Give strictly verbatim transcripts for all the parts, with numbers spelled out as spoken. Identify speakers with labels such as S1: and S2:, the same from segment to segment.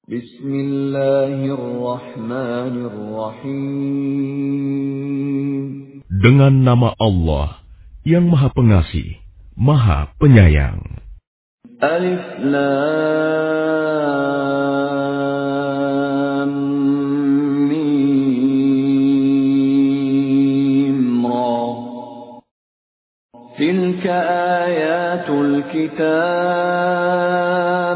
S1: Bismillahirrahmanirrahim.
S2: Dengan nama Allah yang Maha Pengasih, Maha Penyayang.
S1: Alif Lam Mim Ra. Tilka ayatul kitab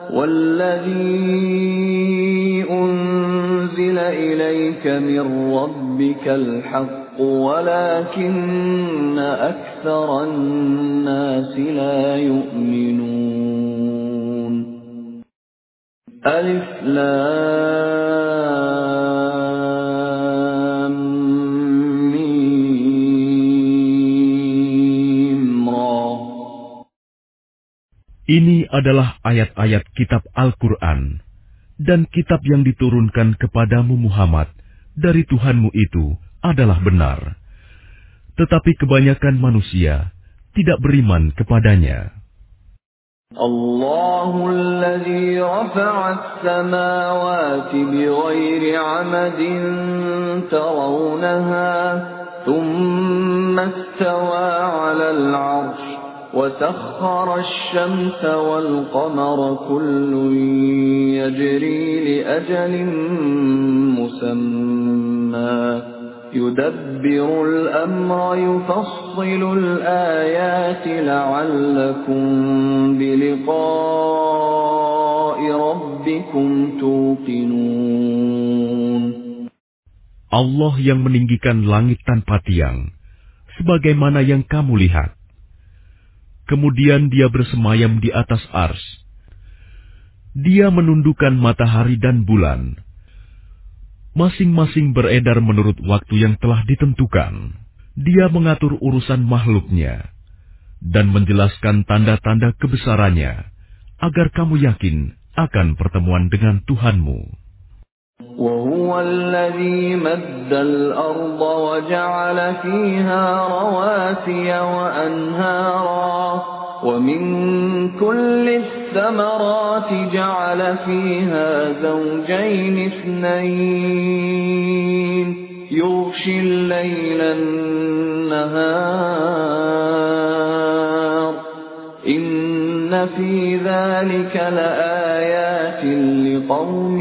S1: walladzi unzila ilayka min rabbikal haqq walakinna aktsaran nasi la yu'minun. Alif Lam Mim Ra.
S2: Ini adalah ayat-ayat kitab Al-Quran dan kitab yang diturunkan kepadamu Muhammad dari Tuhanmu itu adalah benar. Tetapi kebanyakan manusia tidak beriman kepadanya.
S1: Allahul ladzi rafa'a as-samawati bighairi 'amadin tarawnaha thumma istawa 'alal 'arsy وسخر الشمس والقمر كل يجري لأجل مسمى يدبر الأمر يفصل الآيات لعلكم بلقاء ربكم توقنون.
S2: Allah yang meninggikan langit tanpa tiang, sebagaimana yang kamu lihat. Kemudian dia bersemayam di atas ars. Dia menundukkan matahari dan bulan. Masing-masing beredar menurut waktu yang telah ditentukan. Dia mengatur urusan makhluknya dan menjelaskan tanda-tanda kebesarannya agar kamu yakin akan pertemuan dengan Tuhanmu.
S1: وَهُوَ الَّذِي مَدَّ الْأَرْضَ وَجَعَلَ فِيهَا رَوَاسِيَ وَأَنْهَارًا وَمِنْ كُلِّ الثَّمَرَاتِ جَعَلَ فِيهَا زَوْجَيْنِ اثْنَيْنِ يُغْشِي اللَّيْلَ النَّهَارَ إِنَّ فِي ذَلِكَ لَآيَاتٍ لِقَوْمٍ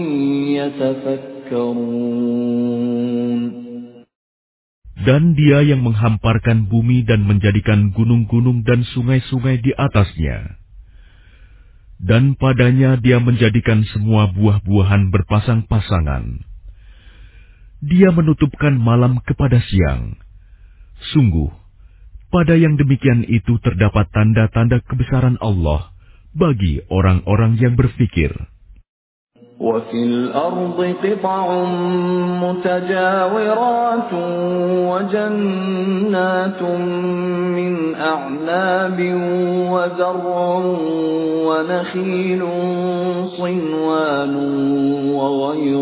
S2: Dan dia yang menghamparkan bumi dan menjadikan gunung-gunung dan sungai-sungai di atasnya. Dan padanya dia menjadikan semua buah-buahan berpasang-pasangan. Dia menutupkan malam kepada siang. Sungguh, pada yang demikian itu terdapat tanda-tanda kebesaran Allah bagi orang-orang yang berfikir.
S1: وَفِي الْأَرْضِ قِطَعٌ مُتَجَاوِرَاتٌ وَجَنَّاتٌ مِّنْ أَعْنَابٍ وَزَرْعٌ وَنَخِيلٌ صِنْوَانٌ وَغَيْرُ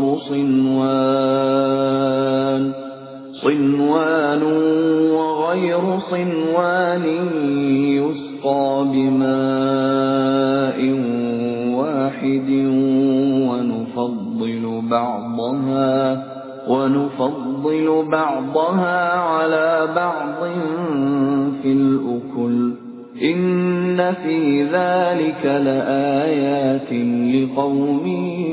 S1: صِنْوَانٍ صِنْوَانٌ وَغَيْرُ صِنْوَانٍ يُسْقَى بِمَاءٍ واحد ونفضل بعضها ونفضل بعضها على بعض في الأكل إن في ذلك لآيات لقوم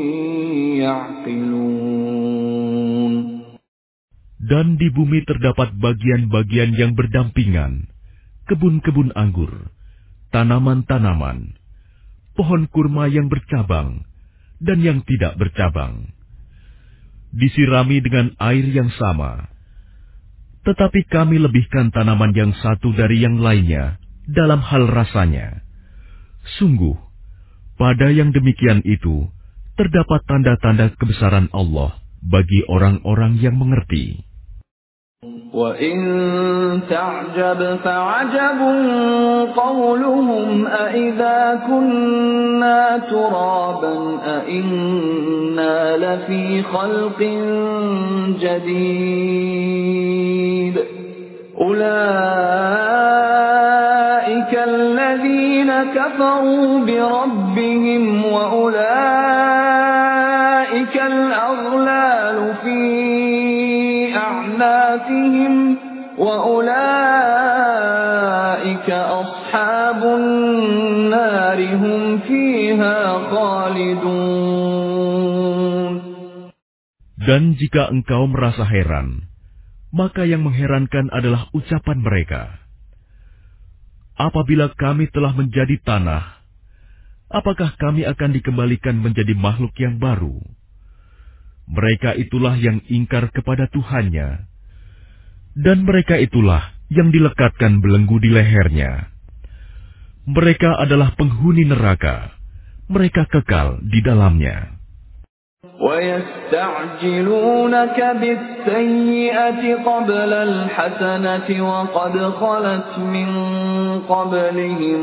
S1: يعقلون.
S2: Dan di bumi terdapat bagian-bagian yang berdampingan, kebun-kebun anggur, tanaman-tanaman, pohon kurma yang bercabang dan yang tidak bercabang, disirami dengan air yang sama. Tetapi kami lebihkan tanaman yang satu dari yang lainnya dalam hal rasanya. Sungguh, pada yang demikian itu terdapat tanda-tanda kebesaran Allah bagi orang-orang yang mengerti.
S1: وَإِن تَعْجَبْ فَعَجَبٌ قَوْلُهُمْ أَإِذَا كُنَّا تُرَابًا أَإِنَّا لَفِي خَلْقٍ جَدِيدٍ أُولَئِكَ الَّذِينَ كَفَرُوا بِرَبِّهِمْ وَأُولَئِكَ وَأُولَئِكَ أَصْحَابُ النَّارِ هُمْ فِيهَا خَالِدُونَ.
S2: Dan jika engkau merasa heran, maka yang mengherankan adalah ucapan mereka. Apabila kami telah menjadi tanah, apakah kami akan dikembalikan menjadi makhluk yang baru? Mereka itulah yang ingkar kepada Tuhannya, dan mereka itulah yang dilekatkan belenggu di lehernya. Mereka adalah penghuni neraka, mereka kekal di dalamnya.
S1: وَيَسْتَعْجِلُونَكَ بِالسَّيِّئَةِ قَبْلَ الْحَسَنَةِ وَقَدْ خَلَتْ مِنْ قَبْلِهِمُ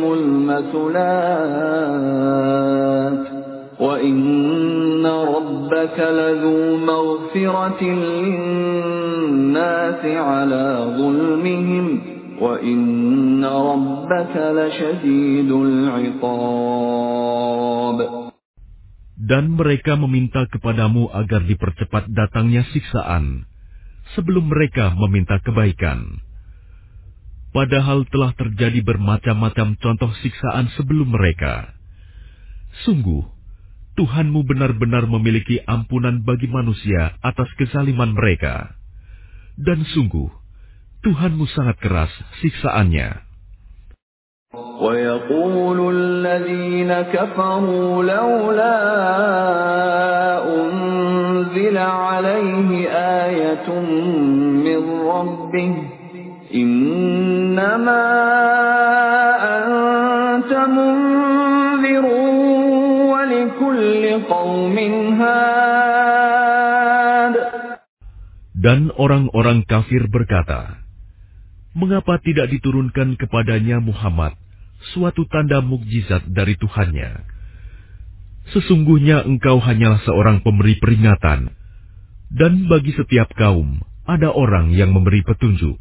S1: الْمَثُلَاتُ وَإِنَّ رَبَّكَ لَذُو مَغْفِرَةٍ لِلنَّاسِ عَلَى ظُلْمِهِمْ وَإِنَّ رَبَّكَ لَشَدِيدُ الْعِقَابِ.
S2: Dan mereka meminta kepadamu agar dipercepat datangnya siksaan sebelum mereka meminta kebaikan. Padahal telah terjadi bermacam-macam contoh siksaan sebelum mereka. Sungguh, Tuhanmu benar-benar memiliki ampunan bagi manusia atas kezaliman mereka. Dan sungguh, Tuhanmu sangat keras siksaannya.
S1: وَيَقُولُ الَّذِينَ كَفَرُوا لَوْلَا أُنْزِلَ عَلَيْهِ آيَةٌ مِّن رَّبِّهِ إِنَّمَا أَنْتَ مُنذِرٌ وَلِكُلِّ قَوْمٍ هَادٍ.
S2: Dan orang-orang kafir berkata, mengapa tidak diturunkan kepadanya Muhammad suatu tanda mukjizat dari Tuhannya? Sesungguhnya engkau hanyalah seorang pemberi peringatan, dan bagi setiap kaum ada orang yang memberi petunjuk.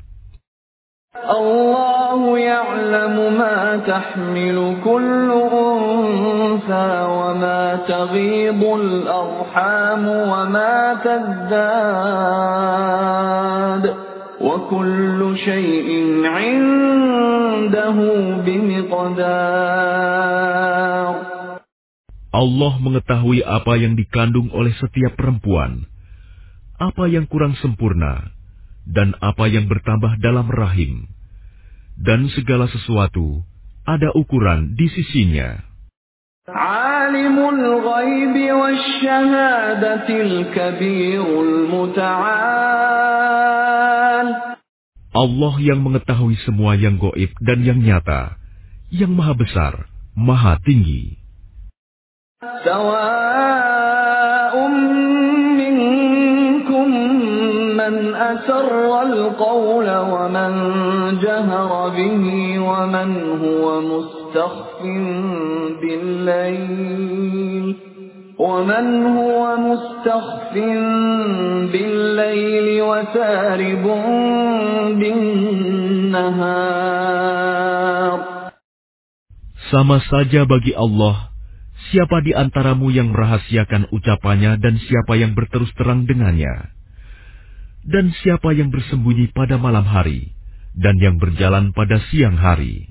S1: Allahu ya'lamu ma tahmilu kullu unsa wa ma taghidul arham wa ma tazdad. وَكُلُّ شَيْءٍ عِندَهُ بِمِقْدَارٍ.
S2: Allah mengetahui apa yang dikandung oleh setiap perempuan, apa yang kurang sempurna, dan apa yang bertambah dalam rahim. Dan segala sesuatu ada ukuran di sisinya.
S1: Alimul ghaibi wasyahadatil kabirul muta'al.
S2: Allah yang mengetahui semua yang gaib dan yang nyata, yang maha besar, maha tinggi.
S1: Sawa'un minkum man asarra al-qawla wa man jahara bihi wa man huwa mustakhfin bil-layl wa man huwa mustakhfin bil-layli wa saribun bin-nahar.
S2: Sama saja bagi Allah, siapa di antaramu yang merahasiakan ucapannya dan siapa yang berterus terang dengannya, dan siapa yang bersembunyi pada malam hari dan yang berjalan pada siang hari.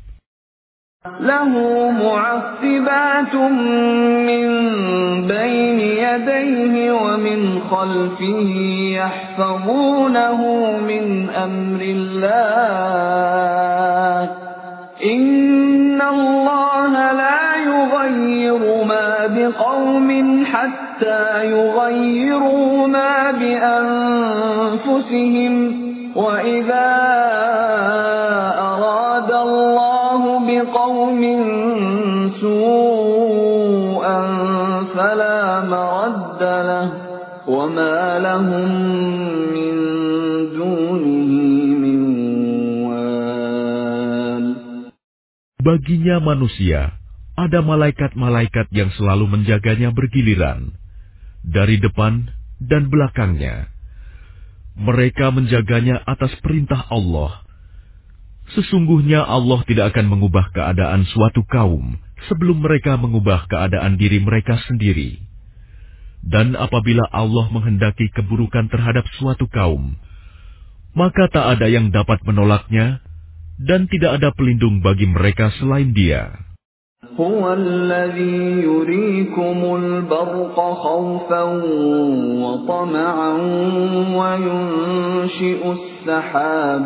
S1: Lahu mu'aqqibatun min bayni yadayhi wa min khalfihi yahfazunahu min amrillah. Inna Allah la yughayyiru ma biqawmin hatta yughayyiru ma bi anfusihim wa idza arada Allah biqawmin su'an fala maradda lahu wa ma lahum min dunihi min wal.
S2: Baginya manusia ada malaikat-malaikat yang selalu menjaganya bergiliran dari depan dan belakangnya. Mereka menjaganya atas perintah Allah. Sesungguhnya Allah tidak akan mengubah keadaan suatu kaum sebelum mereka mengubah keadaan diri mereka sendiri. Dan apabila Allah menghendaki keburukan terhadap suatu kaum, maka tak ada yang dapat menolaknya, dan tidak ada pelindung bagi mereka selain Dia.
S1: هو الذي يريكم البرق خوفا وطمعا وينشئ السحاب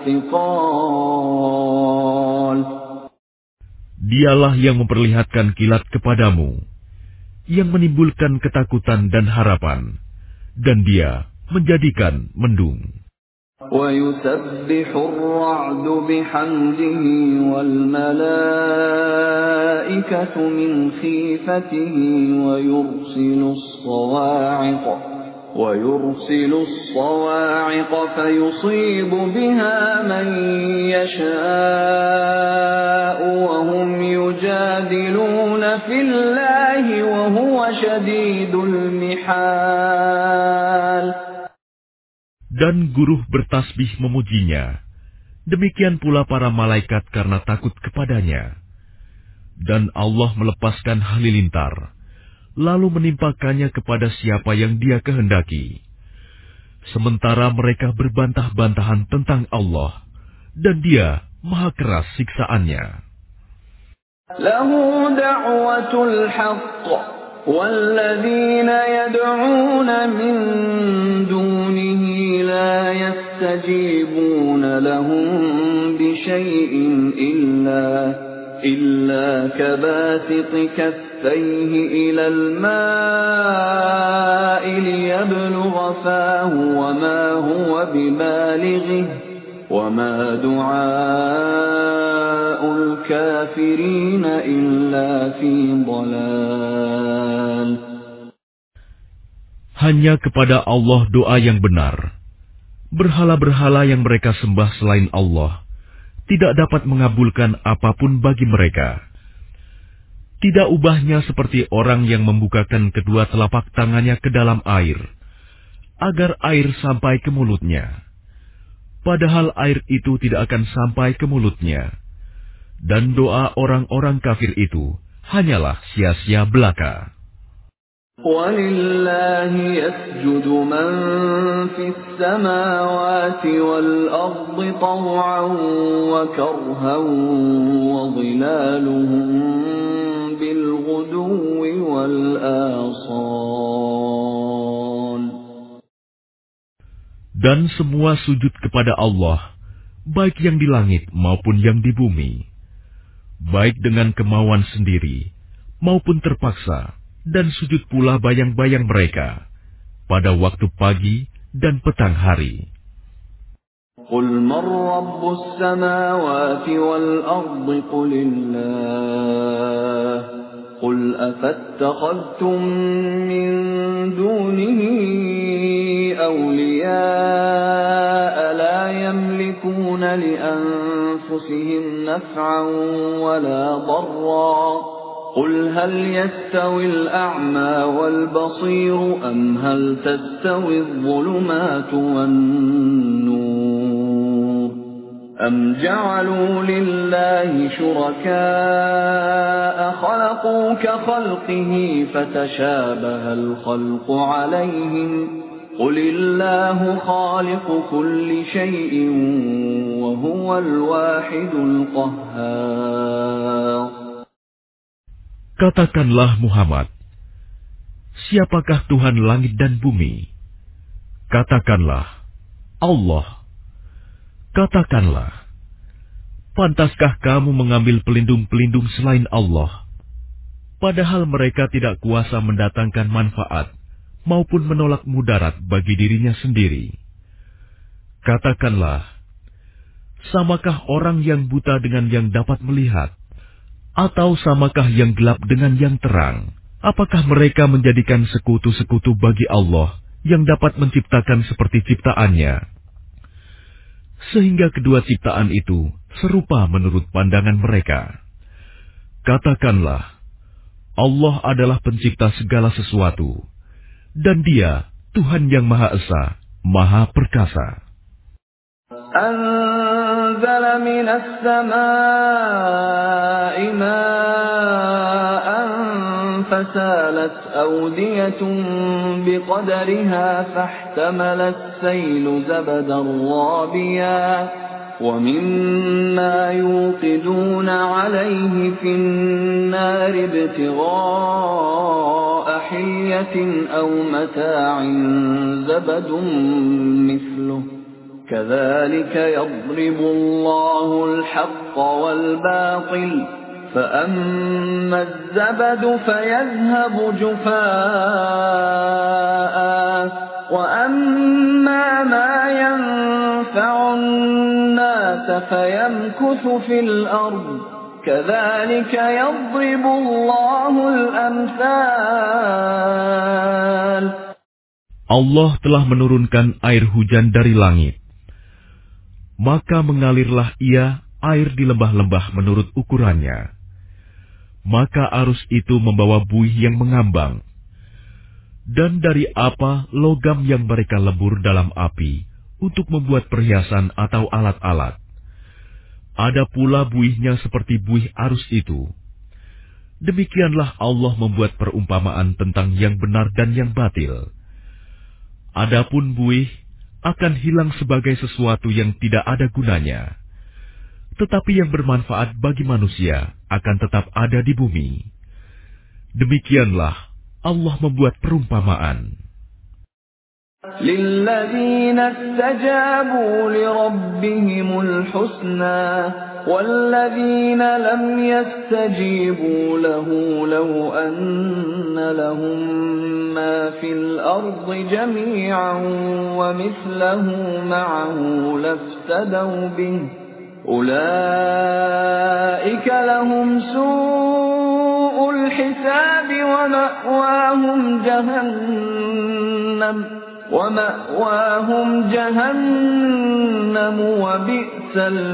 S1: الثقال.
S2: Dialah yang memperlihatkan kilat kepadamu, yang menimbulkan ketakutan dan harapan, dan Dia menjadikan mendung.
S1: وَيُسَبِّحُ الرَّعْدُ بِحَمْدِهِ وَالْمَلَائِكَةُ مِنْ خِيفَتِهِ وَيُرْسِلُ الصَّوَاعِقَ وَيُرْسِلُ الصَّوَاعِقَ فَيُصِيبُ بِهَا مَن يَشَاءُ وَهُمْ يُجَادِلُونَ فِي اللَّهِ وَهُوَ شَدِيدُ الْمِحَالِ.
S2: Dan guruh bertasbih memujinya, demikian pula para malaikat karena takut kepadanya. Dan Allah melepaskan halilintar, lalu menimpakannya kepada siapa yang Dia kehendaki. Sementara mereka berbantah-bantahan tentang Allah, dan Dia maha keras siksaannya.
S1: Lahu da'watul haqq walladzina yad'una min dunihi la yastajibuna lahum bisyai'in illa illa kabasit kaffayhi ila al-ma'i liyablugha fahu wa ma huwa bibalighihi وَمَا دُعَاءُ الْكَافِرِينَ إِلَّا فِي ضَلَالٍ.
S2: Hanya kepada Allah doa yang benar. Berhala-berhala yang mereka sembah selain Allah tidak dapat mengabulkan apapun bagi mereka. Tidak ubahnya seperti orang yang membukakan kedua telapak tangannya ke dalam air, agar air sampai ke mulutnya. Padahal air itu tidak akan sampai ke mulutnya. Dan doa orang-orang kafir itu hanyalah sia-sia belaka.
S1: وَلِلَّهِ يَسْجُدُ مَن فِي السَّمَاوَاتِ وَالْأَرْضِ طَوْعًا وَكَرْهًا وَظِلَالُهُم بِالْغُدُوِّ وَالْآصَالِ.
S2: Dan semua sujud kepada Allah, baik yang di langit maupun yang di bumi, baik dengan kemauan sendiri maupun terpaksa, dan sujud pula bayang-bayang mereka pada waktu pagi dan petang hari.
S1: قُلْ مَنْ رَبُّ السَّمَاوَاتِ وَالْأَرْضِ قُلِ اللَّهُ قُلْ أَفَاتَّخَذْتُم مِّن دُونِهِ أَوْلِيَاءَ لَا يَمْلِكُونَ لِأَنفُسِهِمْ نَفْعًا وَلَا ضَرًّا قُلْ هَلْ يَسْتَوِي الْأَعْمَى وَالْبَصِيرُ أَمْ هَلْ تَسْتَوِي الظُّلُمَاتُ وَالنُّورُ أَمْ جَعَلُوا لِلَّهِ شُرَكَاءَ خَلَقُوا كَخَلْقِهِ فَتَشَابَهَ الْخَلْقُ عَلَيْهِمْ قُلِ اللَّهُ خَالِقُ كُلِّ شَيْءٍ وَهُوَ الْوَاحِدُ الْقَهَّارُ.
S2: Katakanlah Muhammad, siapakah Tuhan langit dan bumi? Katakanlah, Allah. Katakanlah, pantaskah kamu mengambil pelindung-pelindung selain Allah, padahal mereka tidak kuasa mendatangkan manfaat maupun menolak mudarat bagi dirinya sendiri? Katakanlah, samakah orang yang buta dengan yang dapat melihat? Atau samakah yang gelap dengan yang terang? Apakah mereka menjadikan sekutu-sekutu bagi Allah yang dapat menciptakan seperti ciptaannya? Sehingga kedua ciptaan itu serupa menurut pandangan mereka. Katakanlah, Allah adalah pencipta segala sesuatu, dan Dia Tuhan yang Maha Esa, Maha Perkasa.
S1: أنزل من السماء ماء فسالت أودية بقدرها فاحتمل السيل زبدا رابيا ومما يوقدون عليه في النار ابتغاء حلية أو متاع زبد مثله كذلك يضرب الله الحق والباطل فأما الزبد فيذهب جفاء وأما ما ينفع الناس فيمكث في الأرض كذلك يضرب الله الأمثال.
S2: Allah telah menurunkan air hujan dari langit. Maka mengalirlah ia air di lembah-lembah menurut ukurannya. Maka arus itu membawa buih yang mengambang. Dan dari apa logam yang mereka lebur dalam api untuk membuat perhiasan atau alat-alat. Ada pula buihnya seperti buih arus itu. Demikianlah Allah membuat perumpamaan tentang yang benar dan yang batil. Adapun buih akan hilang sebagai sesuatu yang tidak ada gunanya. Tetapi yang bermanfaat bagi manusia akan tetap ada di bumi. Demikianlah Allah membuat perumpamaan.
S1: لِلَّذِينَ اسْتَجَابُوا لِرَبِّهِمُ الْحُسْنَى وَالَّذِينَ لَمْ يَسْتَجِيبُوا لَهُ لَوْ أَنَّ لَهُم مَّا فِي الْأَرْضِ جَمِيعًا وَمِثْلَهُ مَعَهُ لَافْتَدَوْا بِهِ أُولَئِكَ لَهُمْ سُوءُ الْحِسَابِ وَمَأْوَاهُمْ جَهَنَّمُ وَمَأْوَاهُمْ جَهَنَّمُ وَبِئْسَ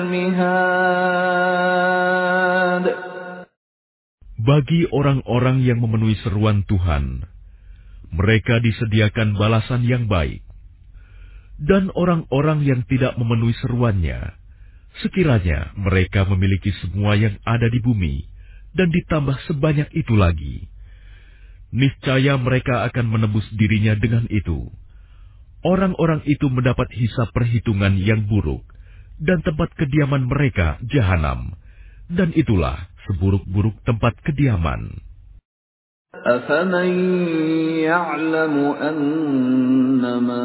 S1: الْمِهَادُ.
S2: Bagi orang-orang yang memenuhi seruan Tuhan, mereka disediakan balasan yang baik. Dan orang-orang yang tidak memenuhi seruannya, sekiranya mereka memiliki semua yang ada di bumi, dan ditambah sebanyak itu lagi, niscaya mereka akan menebus dirinya dengan itu. Orang-orang itu mendapat hisab perhitungan yang buruk, dan tempat kediaman mereka jahanam, dan itulah seburuk-buruk tempat kediaman.
S1: أَفَمَن يَعْلَمُ أَنَّمَا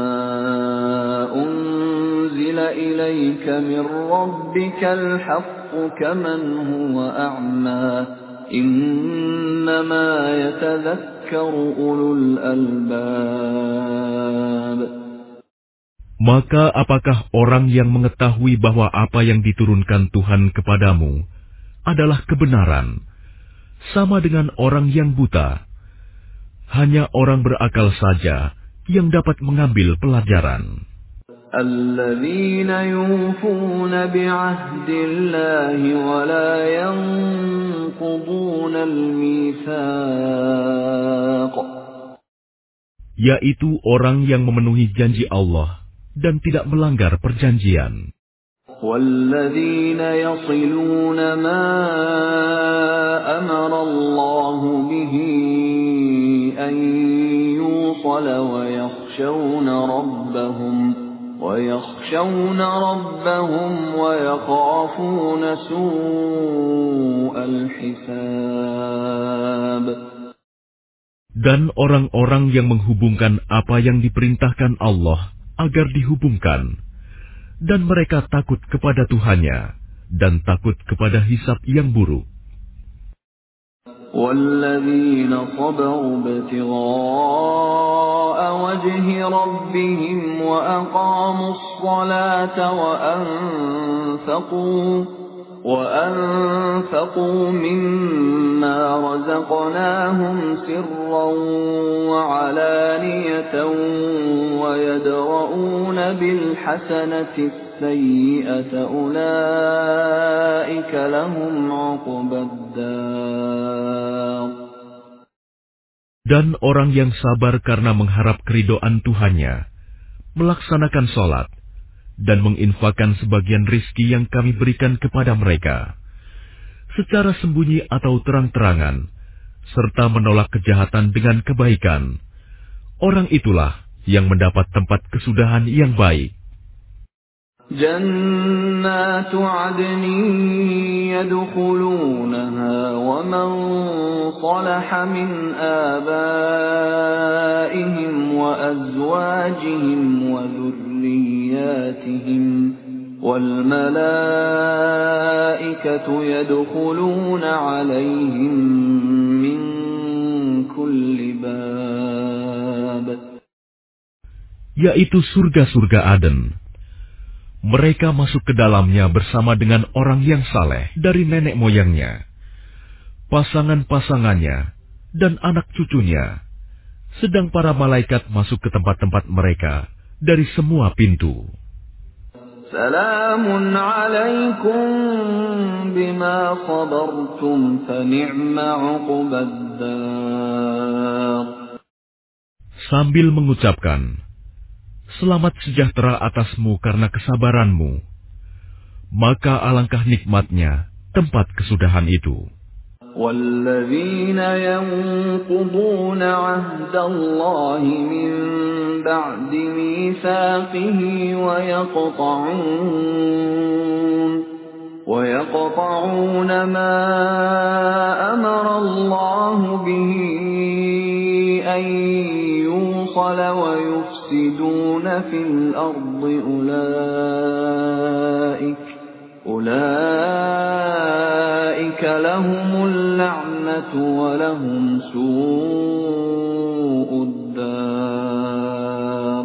S1: أُنزِلَ إِلَيْكَ مِن رَّبِّكَ الْحَقُّ كَمَنْ هُوَ أَعْمَىٰ إِنَّمَا يَتَذَكَّرُ أُولُو الْأَلْبَابِ.
S2: Maka apakah orang yang mengetahui bahwa apa yang diturunkan Tuhan kepadamu adalah kebenaran, sama dengan orang yang buta? Hanya orang berakal saja yang dapat mengambil pelajaran.
S1: الَّذِينَ يُوفُونَ بِعَهْدِ اللَّهِ وَلَا يَنقُضُونَ الْمِيثَاقَ.
S2: Yaitu orang yang memenuhi janji Allah dan tidak melanggar perjanjian.
S1: وَالَّذِينَ يَصِلُونَ مَا أَمَرَ اللَّهُ بِهِ أَن يُوصَلَ وَيَخْشَوْنَ رَبَّهُمْ وَيَخْشَوْنَ رَبَّهُمْ وَيَخَافُونَ سُوءَ الْحِسَابِ.
S2: Dan orang-orang yang menghubungkan apa yang diperintahkan Allah agar dihubungkan, dan mereka takut kepada Tuhannya dan takut kepada hisab yang buruk.
S1: وَالَّذِينَ صَبَرُوا ابْتِغَاءَ وَجْهِ رَبِّهِمْ وَأَقَامُوا الصَّلَاةَ وَأَنفَقُوا وَأَنفَقُوا مِمَّا رَزَقْنَاهُمْ سِرًّا وَعَلَانِيَةً وَيَدْرَءُونَ بِالْحَسَنَةِ السَّيِّئَةَ أُولَئِكَ لَهُمْ عُقْبَى الدَّارِ.
S2: Dan orang yang sabar karena mengharap keridhaan Tuhannya, melaksanakan sholat, dan menginfakkan sebagian rizki yang kami berikan kepada mereka, secara sembunyi atau terang-terangan, serta menolak kejahatan dengan kebaikan, orang itulah yang mendapat tempat kesudahan yang baik.
S1: جنات عدن يدخلونها ومن صلح من آبائهم وأزواجهم وذرياتهم والملائكة يدخلون عليهم من كل باب.
S2: Yaitu surga-surga Aden. Mereka masuk ke dalamnya bersama dengan orang yang saleh dari nenek moyangnya, pasangan-pasangannya, dan anak cucunya. Sedang para malaikat masuk ke tempat-tempat mereka dari semua pintu.
S1: Salamun alaikum bima sabartum fa ni'ma 'uqbaddar.
S2: Sambil mengucapkan, selamat sejahtera atasmu karena kesabaranmu, maka alangkah nikmatnya tempat kesudahan itu.
S1: وَالَّذِينَ يَنقُضُونَ عَهْدَ اللَّهِ مِن بَعْدِ مِيثَاقِهِ وَيَقْطَعُونَ وَيَقْطَعُونَ مَا أَمَرَ اللَّهُ بِهِ أَن يُوصَلَ وَيُفْسِدُونَ فِي الْأَرْضِ أُولَئِكَ أُولَئِكَ لَهُمُ اللَّعْنَةُ وَلَهُمْ سُوءُ الدَّارِ.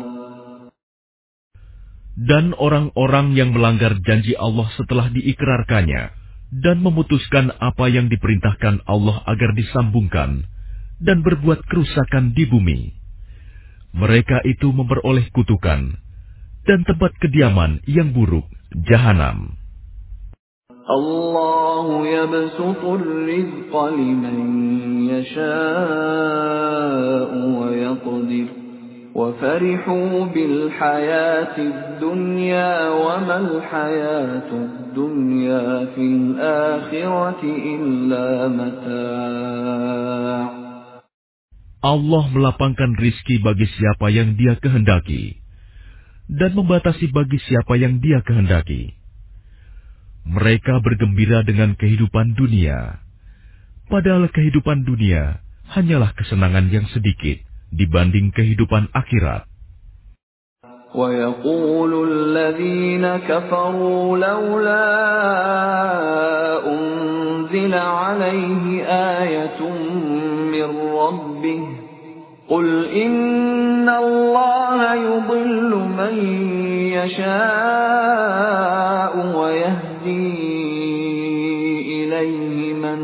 S2: Dan orang-orang yang melanggar janji Allah setelah diikrarkannya dan memutuskan apa yang diperintahkan Allah agar disambungkan dan berbuat kerusakan di bumi, mereka itu memperoleh kutukan dan tempat kediaman yang buruk, jahanam.
S1: Allah yabsutur rizqa liman yasha'u wa yaqdir wa farihu bil hayatid dunya wa mal hayatud dunya fil akhirati illa mata'.
S2: Allah melapangkan rizki bagi siapa yang Dia kehendaki dan membatasi bagi siapa yang Dia kehendaki. Mereka bergembira dengan kehidupan dunia, padahal kehidupan dunia hanyalah kesenangan yang sedikit dibanding kehidupan akhirat.
S1: وَيَقُولُ الَّذِينَ كَفَرُوا لَوْلَا أُنزِلَ عَلَيْهِ آيَةٌ مِّن رَّبِّهِ قُلْ إِنَّ اللَّهَ يُضِلُّ مَن يَشَاءُ وَيَهْدِي إِلَيْهِ مَنْ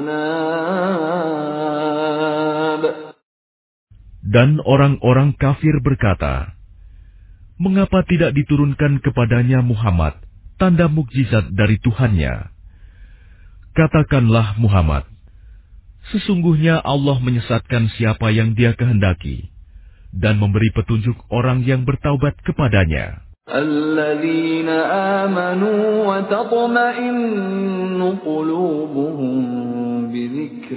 S1: أَنَابَ.
S2: Dan orang-orang kafir berkata, mengapa tidak diturunkan kepadanya Muhammad tanda mukjizat dari Tuhannya? Katakanlah Muhammad, sesungguhnya Allah menyesatkan siapa yang Dia kehendaki dan memberi petunjuk orang yang bertaubat kepadanya.
S1: الَّذِينَ آمَنُوا وَتَطْمَئِنُّ قُلُوبُهُم بِذِكْرِ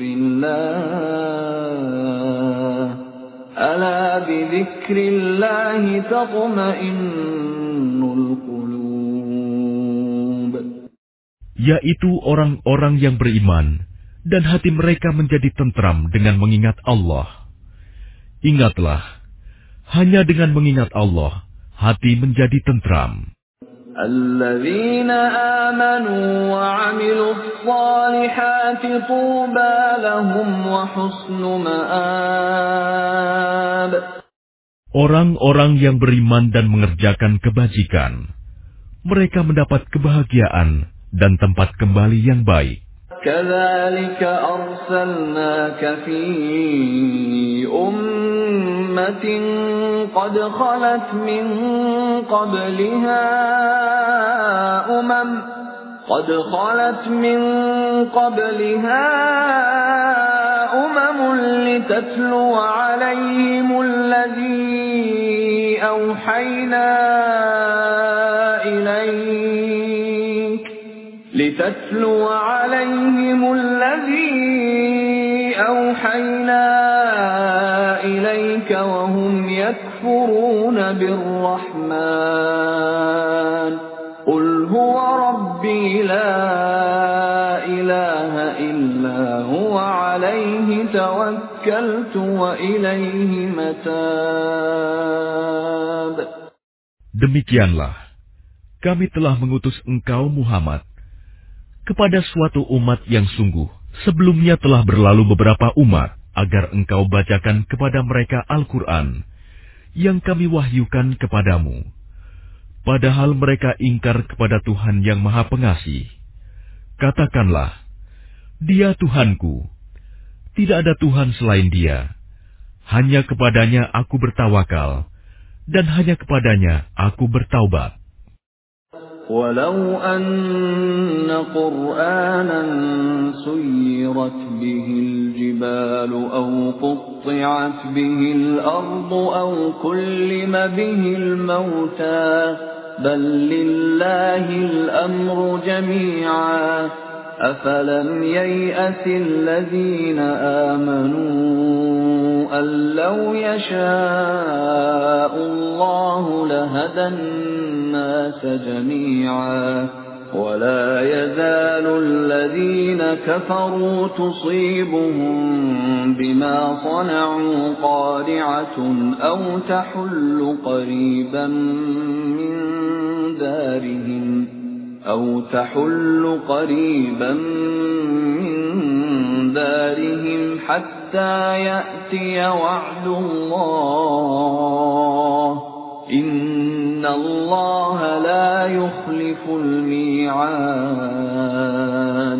S1: اللَّهِ أَلَا بِذِكْرِ اللَّهِ تَطْمَئِنُّ الْقُلُوبُ.
S2: Yaitu orang-orang yang beriman dan hati mereka menjadi tentram dengan mengingat Allah. Ingatlah, hanya dengan mengingat Allah, hati menjadi tentram.
S1: الَّذِينَ آمَنُوا وَعَمِلُوا الصَّالِحَاتِ طُوبَى لَهُمْ وَحُسْنُ مَآبٍ.
S2: Orang-orang yang beriman dan mengerjakan kebajikan, mereka mendapat kebahagiaan dan tempat kembali yang baik.
S1: كَذَلِكَ أَرْسَلْنَاكَ فِي أُمَّةٍ قَدْ خَلَتْ مِن قَبْلِهَا أُمَمٌ قَدْ خَلَتْ مِن قَبْلِهَا أُمَمٌ لِتَتْلُوَ عَلَيْهِمُ الَّذِي أَوْحَيْنَا إِلَيْكَ لِتَتْلُوَ عَلَيْهِمُ الَّذِي أوحينا إليك وهم يكفرون بالرحمن قل هو ربي لا إله إلا هو عليه توكلت وإليه متاب.
S2: Demikianlah kami telah mengutus engkau Muhammad kepada suatu umat yang sungguh sebelumnya telah berlalu beberapa umat agar engkau bacakan kepada mereka Al-Quran yang kami wahyukan kepadamu. Padahal mereka ingkar kepada Tuhan yang Maha Pengasih. Katakanlah, Dia Tuhanku, tidak ada Tuhan selain Dia. Hanya kepadanya aku bertawakal, dan hanya kepadanya aku bertaubat.
S1: Walau anna Qur'anan suyirat bihil jibalu aw qutti'at bihil ardu aw kullima bihil mauta bal lillahil amru jami'a afalam yay'asil ladzina amanu an law yasha'u Allahu lahadan الناس جميعا ولا يزال الذين كفروا تصيبهم بما صنعوا قارعة أو تحل قريبا من دارهم أو تحل قريبا من دارهم حتى يأتي وعد الله Inna Allah la yukhliful mi'ad.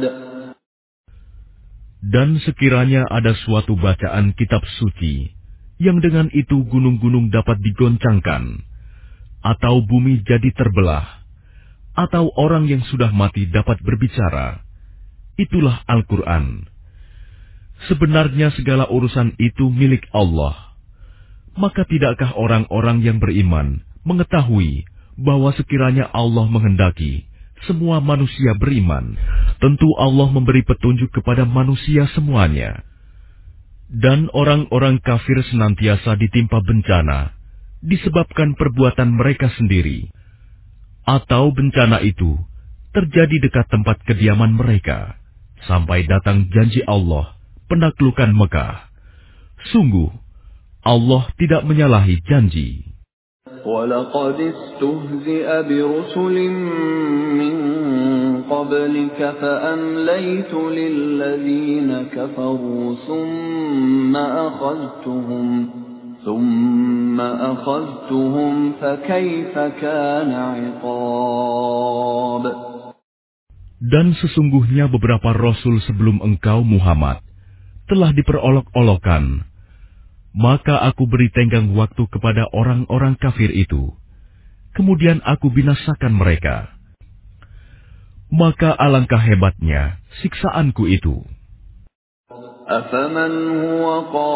S2: Dan sekiranya ada suatu bacaan kitab suci yang dengan itu gunung-gunung dapat digoncangkan, atau bumi jadi terbelah, atau orang yang sudah mati dapat berbicara, itulah Al-Quran. Sebenarnya segala urusan itu milik Allah. Maka tidakkah orang-orang yang beriman mengetahui bahwa sekiranya Allah menghendaki semua manusia beriman, tentu Allah memberi petunjuk kepada manusia semuanya. Dan orang-orang kafir senantiasa ditimpa bencana disebabkan perbuatan mereka sendiri, atau bencana itu terjadi dekat tempat kediaman mereka, sampai datang janji Allah penaklukan Mekah. Sungguh, Allah tidak menyalahi janji.
S1: وَلَقَدِ اسْتُهْزِئَ بِرُسُلٍ مِّن قَبْلِكَ فَأَمْلَيْتُ لِلَّذِينَ كَفَرُوا ثُمَّ أَخَذْتُهُمْ ثُمَّ أَخَذْتُهُمْ فَكَيْفَ كَانَ عِقَابِ.
S2: Dan sesungguhnya beberapa rasul sebelum engkau Muhammad telah diperolok-olokkan. Maka aku beri tenggang waktu kepada orang-orang kafir itu. Kemudian aku binasakan mereka. Maka alangkah hebatnya siksaanku itu.
S1: أَفَمَنْ هُوَ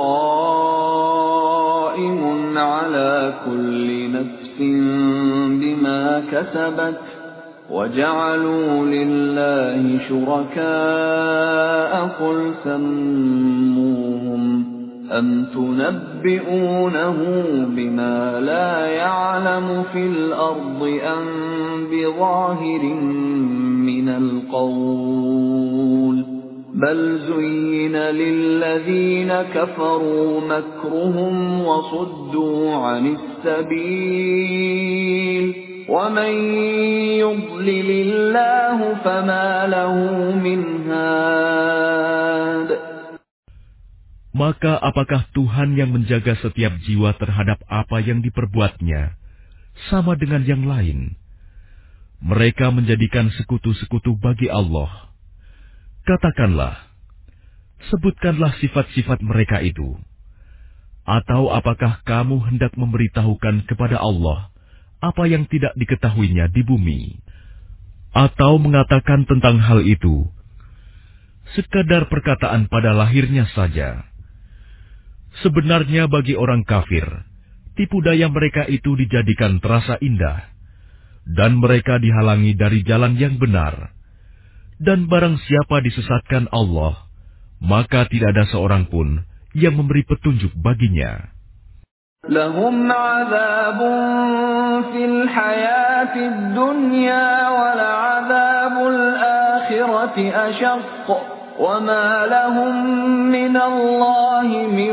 S1: قَائِمٌ عَلَى كُلِّ نَفْسٍ بِمَا كَسَبَتْ وَجَعَلُوا لِلَّهِ شُرَكَاءَ قُلْ سَمُّوهُمْ أَمْ تُنَبِّئُونَهُ بِمَا لَا يَعْلَمُ فِي الْأَرْضِ أَمْ بِظَاهِرٍ مِّنَ الْقَوْلِ بَلْ زُيِّنَ لِلَّذِينَ كَفَرُوا مَكْرُهُمْ وَصُدُّوا عَنِ السَّبِيلِ وَمَن يُضْلِلِ اللَّهُ فَمَا لَهُ مِنْ هَادٍ.
S2: Maka apakah Tuhan yang menjaga setiap jiwa terhadap apa yang diperbuatnya sama dengan yang lain? Mereka menjadikan sekutu-sekutu bagi Allah. Katakanlah, sebutkanlah sifat-sifat mereka itu. Atau apakah kamu hendak memberitahukan kepada Allah apa yang tidak diketahuinya di bumi? Atau mengatakan tentang hal itu sekadar perkataan pada lahirnya saja? Sebenarnya bagi orang kafir, tipu daya mereka itu dijadikan terasa indah, dan mereka dihalangi dari jalan yang benar. Dan barang siapa disesatkan Allah, maka tidak ada seorang pun yang memberi petunjuk baginya.
S1: Lahum 'adzabun fil hayatid dunya wa la'adzabul akhirati ashaq wa ma lahum minallahi min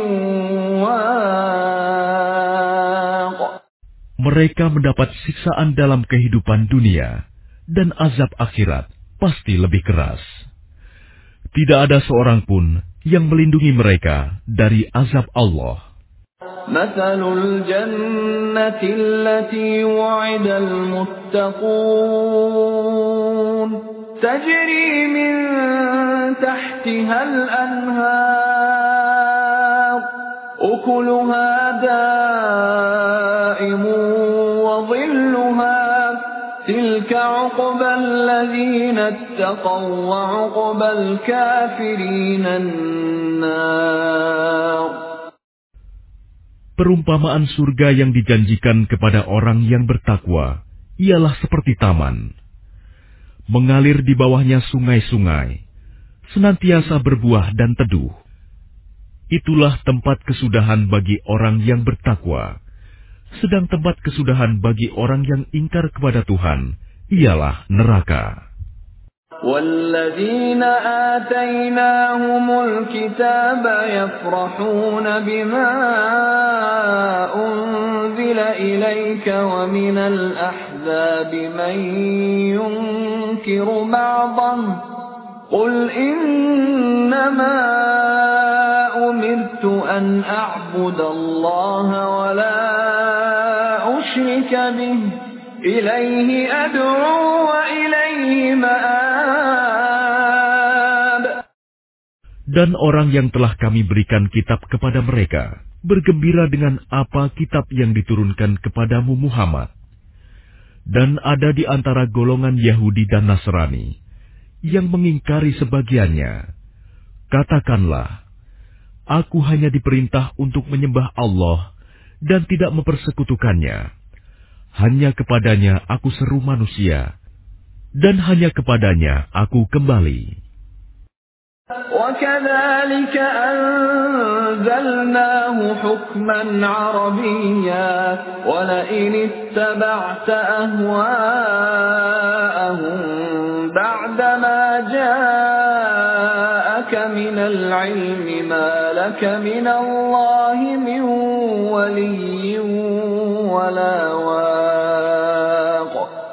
S1: waq.
S2: Mereka mendapat siksaan dalam kehidupan dunia, dan azab akhirat pasti lebih keras. Tidak ada seorang pun yang melindungi mereka dari azab Allah.
S1: Mathalul jannati allati wu'ida al-muttaqun tajri min tahtiha al-anhar ukuluha da'imun wa dhilluha tilka 'uqbal ladzina ittaqaw wa 'uqbal kafirina an-nar.
S2: Perumpamaan surga yang dijanjikan kepada orang yang bertakwa ialah seperti taman. Mengalir di bawahnya sungai-sungai, senantiasa berbuah dan teduh. Itulah tempat kesudahan bagi orang yang bertakwa. Sedang tempat kesudahan bagi orang yang ingkar kepada Tuhan ialah neraka.
S1: وَالَّذِينَ آتَيْنَاهُمُ الْكِتَابَ يَفْرَحُونَ بِمَا أُنْزِلَ إِلَيْكَ وَمِنَ الْأَحْزَابِ مَنْ يُنْكِرُ بَعْضَهُ قُلْ إِنَّمَا أُمِرْتُ أَنْ أَعْبُدَ اللَّهَ وَلَا أُشْرِكَ بِهِ إِلَيْهِ أَدْعُو وَإِلَيْهِ مَآبِ.
S2: Dan orang yang telah kami berikan kitab kepada mereka bergembira dengan apa kitab yang diturunkan kepadamu Muhammad. Dan ada di antara golongan Yahudi dan Nasrani yang mengingkari sebagiannya. Katakanlah, aku hanya diperintah untuk menyembah Allah dan tidak mempersekutukannya. Hanya kepadanya aku seru manusia, dan hanya kepadanya aku kembali.
S1: وَكَذَلِكَ أَنزَلْنَاهُ حُكْمًا عَرَبِيًّا وَلَئِنِ اتَّبَعْتَ أَهْوَاءَهُمْ بَعْدَمَا جَاءَكَ مِنَ الْعِلْمِ مَا لَكَ مِنَ اللَّهِ مِنْ وَلِيٍّ وَلَا وَاقٍ.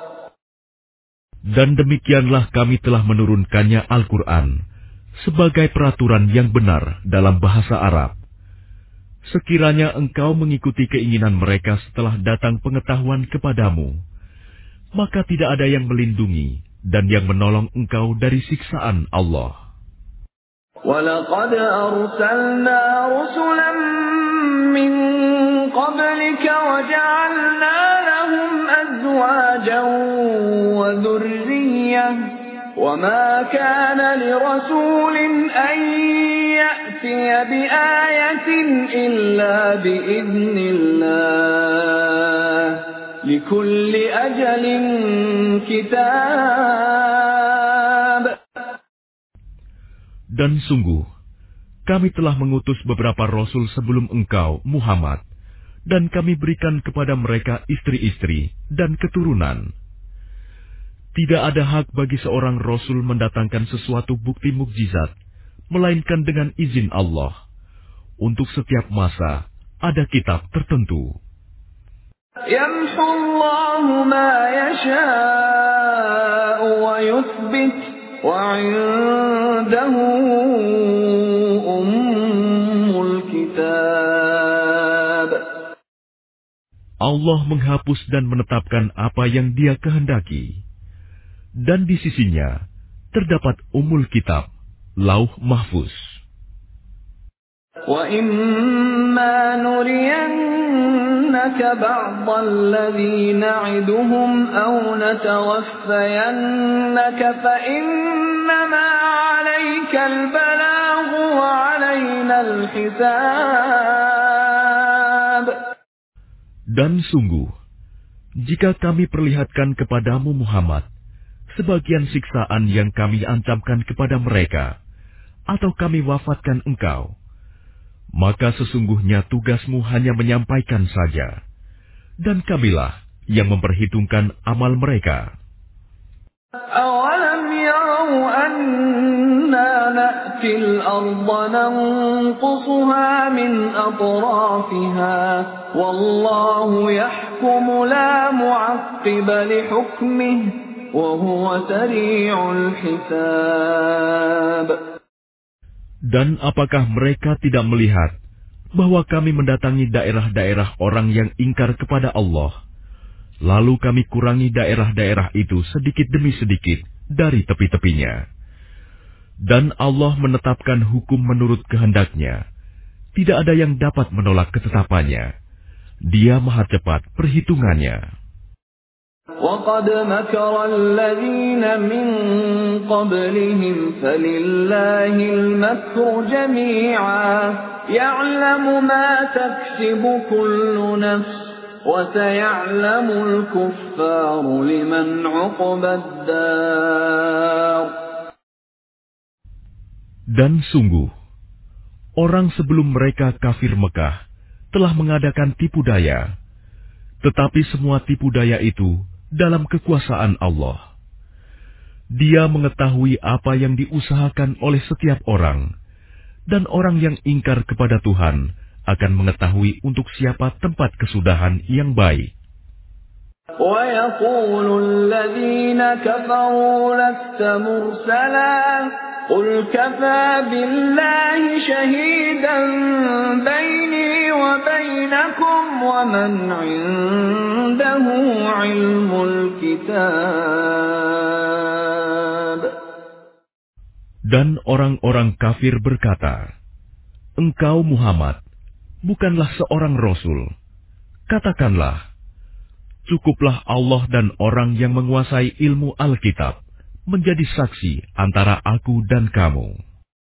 S2: Dan demikianlah kami telah menurunkannya Al-Quran sebagai peraturan yang benar dalam bahasa Arab. Sekiranya engkau mengikuti keinginan mereka setelah datang pengetahuan kepadamu, maka tidak ada yang melindungi dan yang menolong engkau dari siksaan Allah.
S1: وَلَقَدْ أَرْسَلْنَا رُسُلًا مِّن قَبْلِكَ وَجَعَلْنَا لَهُمْ أَزْوَاجًا وَذُرِّيَّةً وَمَا كَانَ لِرَسُولٍ أَن يَأْتِيَ بِآيَةٍ إِلَّا بِإِذْنِ اللَّهِ لِكُلِّ أَجَلٍ كِتَابٌ.
S2: Dan sungguh, kami telah mengutus beberapa rasul sebelum engkau, Muhammad, dan kami berikan kepada mereka istri-istri dan keturunan. Tidak ada hak bagi seorang rasul mendatangkan sesuatu bukti mukjizat, melainkan dengan izin Allah. Untuk setiap masa, ada kitab tertentu.
S1: يَمْحُو اللَّهُ مَا يَشَاءُ وَيُثْبِتُ وَعِندَهُ أُمُّ الْكِتَابِ.
S2: Allah menghapus dan menetapkan apa yang Dia kehendaki. Dan di sisinya terdapat Ummul Kitab, Lauh Mahfuz.
S1: وَإِمَّا نُرِيَنَّكَ بَعْضَ الَّذِي نَعِدُهُمْ أَوْ نَتَوَفَّيَنَّكَ فَإِنَّمَا عَلَيْكَ الْبَلَاغُ وَعَلَيْنَا الْحِسَابُ.
S2: Dan sungguh, jika kami perlihatkan kepadamu Muhammad sebagian siksaan yang kami ancamkan kepada mereka, atau kami wafatkan engkau, maka sesungguhnya tugasmu hanya menyampaikan saja, dan kamilah yang memperhitungkan amal mereka.
S1: أَوَلَمْ يَرَوْا أَنَّا نَأْتِي الْأَرْضَ نَنقُصُهَا مِنْ أَطْرَافِهَا وَاللَّهُ يَحْكُمُ لَا مُعَقِّبَ لِحُكْمِهِ وَهُوَ سَرِيعُ الْحِسَابِ.
S2: Dan apakah mereka tidak melihat bahwa kami mendatangi daerah-daerah orang yang ingkar kepada Allah, lalu kami kurangi daerah-daerah itu sedikit demi sedikit dari tepi-tepinya. Dan Allah menetapkan hukum menurut kehendaknya. Tidak ada yang dapat menolak ketetapannya. Dia maha cepat perhitungannya.
S1: وَقَدْ مَكَرَ الَّذِينَ مِنْ قَبْلِهِمْ فَلِلَّهِ الْمَكْرُ جَمِيعًا يَعْلَمُ مَا تَكْسِبُ كُلُّ نَفْسٍ وَسَيَعْلَمُ الْكُفَّارُ لِمَنْ عُقْبَى الدَّارِ.
S2: Dan sungguh, orang sebelum mereka kafir Mekah telah mengadakan tipu daya, tetapi semua tipu daya itu dalam kekuasaan Allah. Dia mengetahui apa yang diusahakan oleh setiap orang, dan orang yang ingkar kepada Tuhan akan mengetahui untuk siapa tempat kesudahan yang baik.
S1: وَيَقُولُ الَّذِينَ كَفَرُوا لَسْتَ مُرْسَلًا قُلْ كَفَى بِاللَّهِ شَهِيدًا بَيْنِي وَبَيْنَكُمْ وَمَنْ عِندَهُ عِلْمُ الْكِتَابِ.
S2: Dan orang-orang kafir berkata, "Engkau Muhammad bukanlah seorang rasul." Katakanlah, cukuplah Allah dan orang yang menguasai ilmu Alkitab menjadi saksi antara aku dan kamu.